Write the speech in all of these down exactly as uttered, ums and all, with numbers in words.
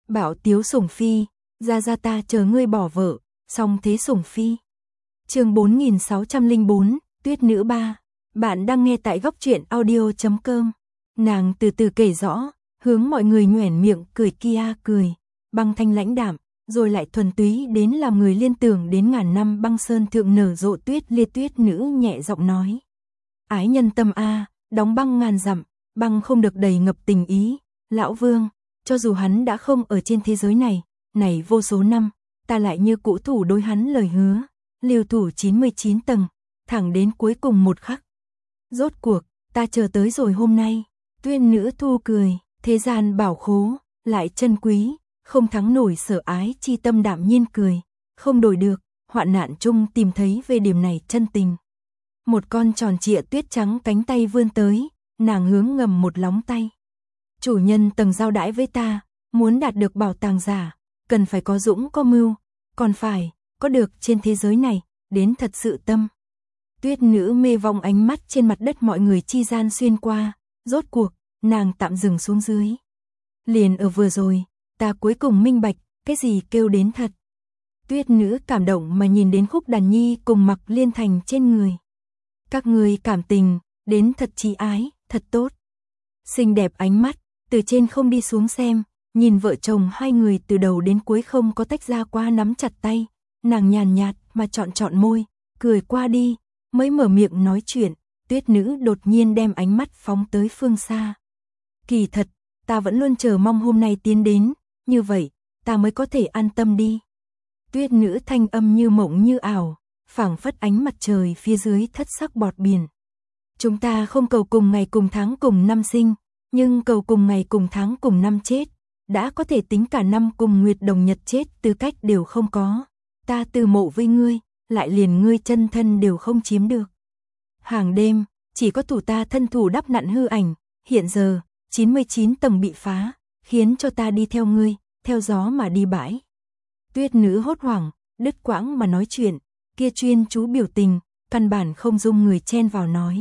Bảo Tiếu Sủng Phi, ra ra ta chờ ngươi bỏ vợ, song thế Sủng Phi. Chương bốn nghìn sáu trăm lẻ bốn, Tuyết Nữ ba. Bạn đang nghe tại góc truyện audio chấm com. Nàng từ từ kể rõ, hướng mọi người nhoẻn miệng cười kia cười, băng thanh lãnh đạm, rồi lại thuần túy đến làm người liên tưởng đến ngàn năm băng sơn thượng nở rộ tuyết lia. Tuyết Nữ nhẹ giọng nói: Ái nhân tâm a, đóng băng ngàn dặm, băng không được đầy ngập tình ý. Lão Vương, cho dù hắn đã không ở trên thế giới này, này vô số năm, ta lại như cũ thủ đối hắn lời hứa, liều thủ chín mươi chín tầng, thẳng đến cuối cùng một khắc. Rốt cuộc, ta chờ tới rồi hôm nay. Tuyết Nữ thu cười, thế gian bảo khố, lại chân quý, không thắng nổi sở ái chi tâm. Đạm nhiên cười, không đổi được, hoạn nạn chung tìm thấy về điểm này chân tình. Một con tròn trịa tuyết trắng cánh tay vươn tới, nàng hướng ngầm một lóng tay. Chủ nhân từng giao đãi với ta, muốn đạt được bảo tàng giả, cần phải có dũng có mưu, còn phải có được trên thế giới này, đến thật sự tâm. Tuyết Nữ mê vong ánh mắt trên mặt đất mọi người chi gian xuyên qua, rốt cuộc, nàng tạm dừng xuống dưới. Liền ở vừa rồi, ta cuối cùng minh bạch, cái gì kêu đến thật. Tuyết Nữ cảm động mà nhìn đến Khúc Đàn Nhi cùng Mặc Liên Thành trên người. Các người cảm tình, đến thật trí ái, thật tốt. Xinh đẹp ánh mắt, từ trên không đi xuống xem, nhìn vợ chồng hai người từ đầu đến cuối không có tách ra qua, nắm chặt tay, nàng nhàn nhạt mà chọn chọn môi, cười qua đi, mới mở miệng nói chuyện. Tuyết Nữ đột nhiên đem ánh mắt phóng tới phương xa. Kỳ thật, ta vẫn luôn chờ mong hôm nay tiến đến, như vậy, ta mới có thể an tâm đi. Tuyết Nữ thanh âm như mộng như ảo, phảng phất ánh mặt trời phía dưới thất sắc bọt biển. Chúng ta không cầu cùng ngày cùng tháng cùng năm sinh, nhưng cầu cùng ngày cùng tháng cùng năm chết. Đã có thể tính cả năm cùng nguyệt đồng nhật chết, tư cách đều không có. Ta từ mộ với ngươi, lại liền ngươi chân thân đều không chiếm được. Hàng đêm, chỉ có thủ ta thân thủ đắp nặn hư ảnh, hiện giờ, chín mươi chín tầng bị phá, khiến cho ta đi theo ngươi, theo gió mà đi bãi. Tuyết Nữ hốt hoảng, đứt quãng mà nói chuyện, kia chuyên chú biểu tình, căn bản không dung người chen vào nói.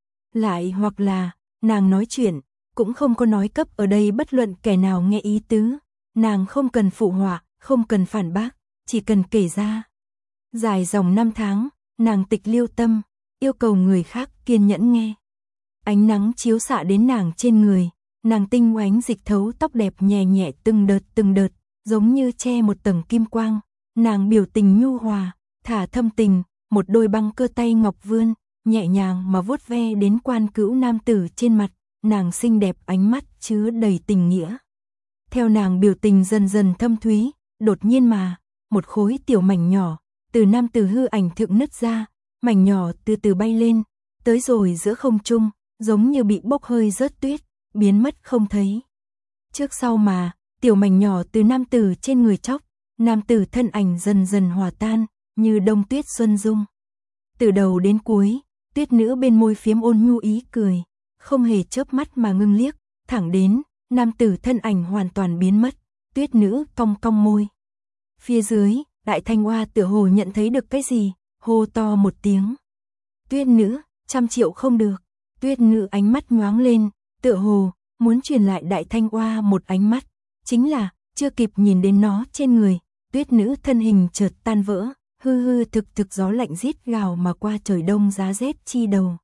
Lại hoặc là, nàng nói chuyện, cũng không có nói cấp ở đây bất luận kẻ nào nghe ý tứ, nàng không cần phụ họa, không cần phản bác, chỉ cần kể ra. Dài dòng năm tháng, nàng tịch liêu tâm, yêu cầu người khác kiên nhẫn nghe. Ánh nắng chiếu xạ đến nàng trên người, nàng tinh oánh dịch thấu tóc đẹp nhẹ nhẹ từng đợt từng đợt, giống như che một tầng kim quang. Nàng biểu tình nhu hòa, thả thâm tình, một đôi băng cơ tay ngọc vươn, nhẹ nhàng mà vuốt ve đến quan cữu nam tử trên mặt, nàng xinh đẹp ánh mắt chứa đầy tình nghĩa. Theo nàng biểu tình dần dần thâm thúy, đột nhiên mà, một khối tiểu mảnh nhỏ, từ nam tử hư ảnh thượng nứt ra, mảnh nhỏ từ từ bay lên, tới rồi giữa không trung, giống như bị bốc hơi rớt tuyết, biến mất không thấy. Trước sau mà, tiểu mảnh nhỏ từ nam tử trên người chóc, nam tử thân ảnh dần dần hòa tan, như đông tuyết xuân dung. Từ đầu đến cuối, Tuyết Nữ bên môi phiếm ôn nhu ý cười, không hề chớp mắt mà ngưng liếc, thẳng đến, nam tử thân ảnh hoàn toàn biến mất, Tuyết Nữ cong cong môi. Phía dưới, Đại Thanh Hoa tựa hồ nhận thấy được cái gì, hô to một tiếng. Tuyết Nữ, trăm triệu không được. Tuyết Nữ ánh mắt nhoáng lên, tựa hồ, muốn truyền lại Đại Thanh Hoa một ánh mắt, chính là, chưa kịp nhìn đến nó trên người, Tuyết Nữ thân hình chợt tan vỡ, hư hư thực thực gió lạnh rít gào mà qua, trời đông giá rét chi đầu.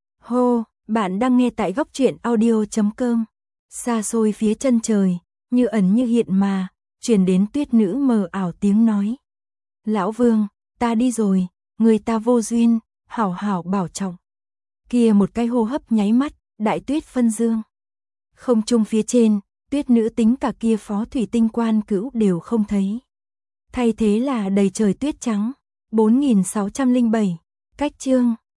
Hô, bạn đang nghe tại góc truyện audio chấm com. Xa xôi phía chân trời, như ẩn như hiện mà, truyền đến Tuyết Nữ mờ ảo tiếng nói. Lão Vương, ta đi rồi, người ta vô duyên, hảo hảo bảo trọng. Kia một cái hô hấp nháy mắt, đại tuyết phân dương. Không trung phía trên, Tuyết Nữ tính cả kia phó thủy tinh quan cữu đều không thấy. Thay thế là đầy trời tuyết trắng. bốn nghìn sáu trăm lẻ bảy, cách chương.